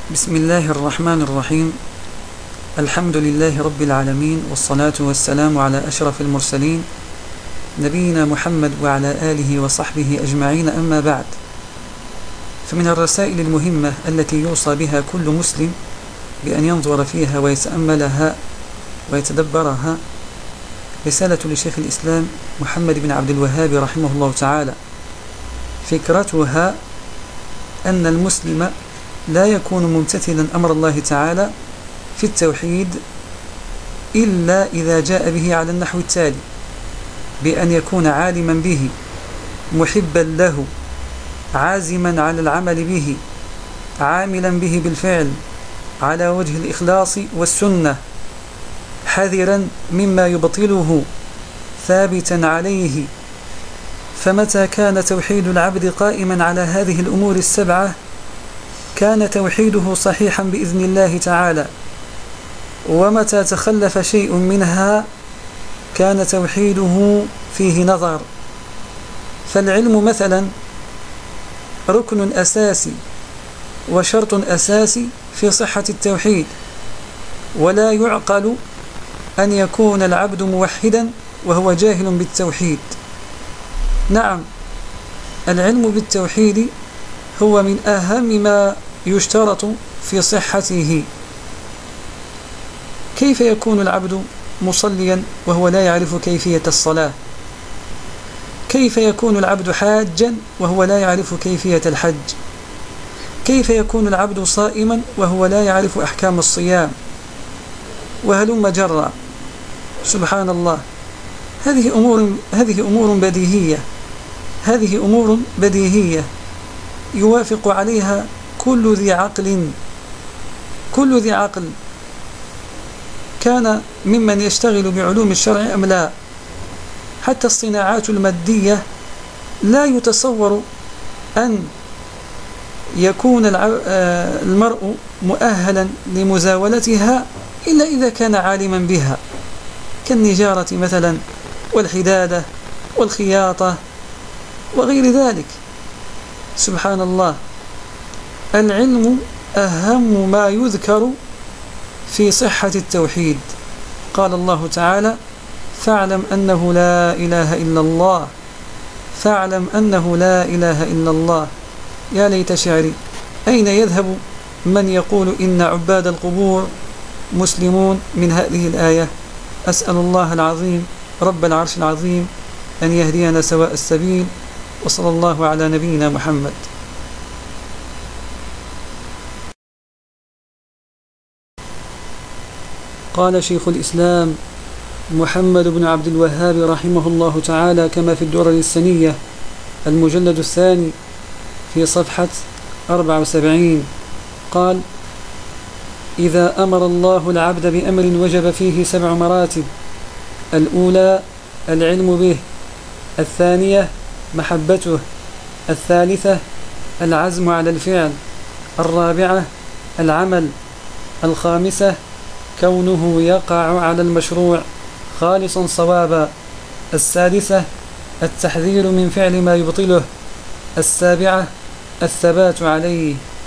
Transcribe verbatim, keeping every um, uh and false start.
بسم الله الرحمن الرحيم. الحمد لله رب العالمين، والصلاة والسلام على أشرف المرسلين نبينا محمد وعلى آله وصحبه أجمعين. أما بعد، فمن الرسائل المهمة التي يوصى بها كل مسلم بأن ينظر فيها ويتأملها ويتدبرها رسالة لشيخ الإسلام محمد بن عبد الوهاب رحمه الله تعالى. فكرتها أن المسلم لا يكون ممتثلا أمر الله تعالى في التوحيد إلا إذا جاء به على النحو التالي: بأن يكون عالما به، محبا له، عازما على العمل به، عاملا به بالفعل على وجه الإخلاص والسنة، حذرا مما يبطله، ثابتا عليه. فمتى كان توحيد العبد قائما على هذه الأمور السبعة كان توحيده صحيحا بإذن الله تعالى، ومتى تخلف شيء منها كان توحيده فيه نظر. فالعلم مثلا ركن أساسي وشرط أساسي في صحة التوحيد، ولا يعقل أن يكون العبد موحدا وهو جاهل بالتوحيد. نعم، العلم بالتوحيد هو من أهم ما يشترط في صحته. كيف يكون العبد مصليا وهو لا يعرف كيفية الصلاة؟ كيف يكون العبد حاجا وهو لا يعرف كيفية الحج؟ كيف يكون العبد صائما وهو لا يعرف أحكام الصيام؟ وهلم جرا. سبحان الله، هذه أمور هذه أمور بديهية هذه أمور بديهية يوافق عليها كل ذي عقل كل ذي عقل كان ممن يشتغل بعلوم الشرع أم لا. حتى الصناعات المادية لا يتصور أن يكون المرء مؤهلا لمزاولتها إلا إذا كان عالما بها، كالنجارة مثلا، والحدادة، والخياطة، وغير ذلك. سبحان الله، العلم أهم ما يذكر في صحة التوحيد. قال الله تعالى: فاعلم أنه لا إله إلا الله فاعلم أنه لا إله إلا الله. يا ليت شعري، أين يذهب من يقول إن عباد القبور مسلمون من هذه الآية؟ أسأل الله العظيم رب العرش العظيم أن يهدينا سواء السبيل، وصلى الله على نبينا محمد. قال شيخ الإسلام محمد بن عبد الوهاب رحمه الله تعالى كما في الدرر السنية المجلد الثاني في صفحة أربعة وسبعين، قال: إذا أمر الله العبد بأمر وجب فيه سبع مراتب: الأولى العلم به، الثانية محبته، الثالثة العزم على الفعل، الرابعة العمل، الخامسة كونه يقع على المشروع خالصا صوابا، السادسة التحذير من فعل ما يبطله، السابعة الثبات عليه.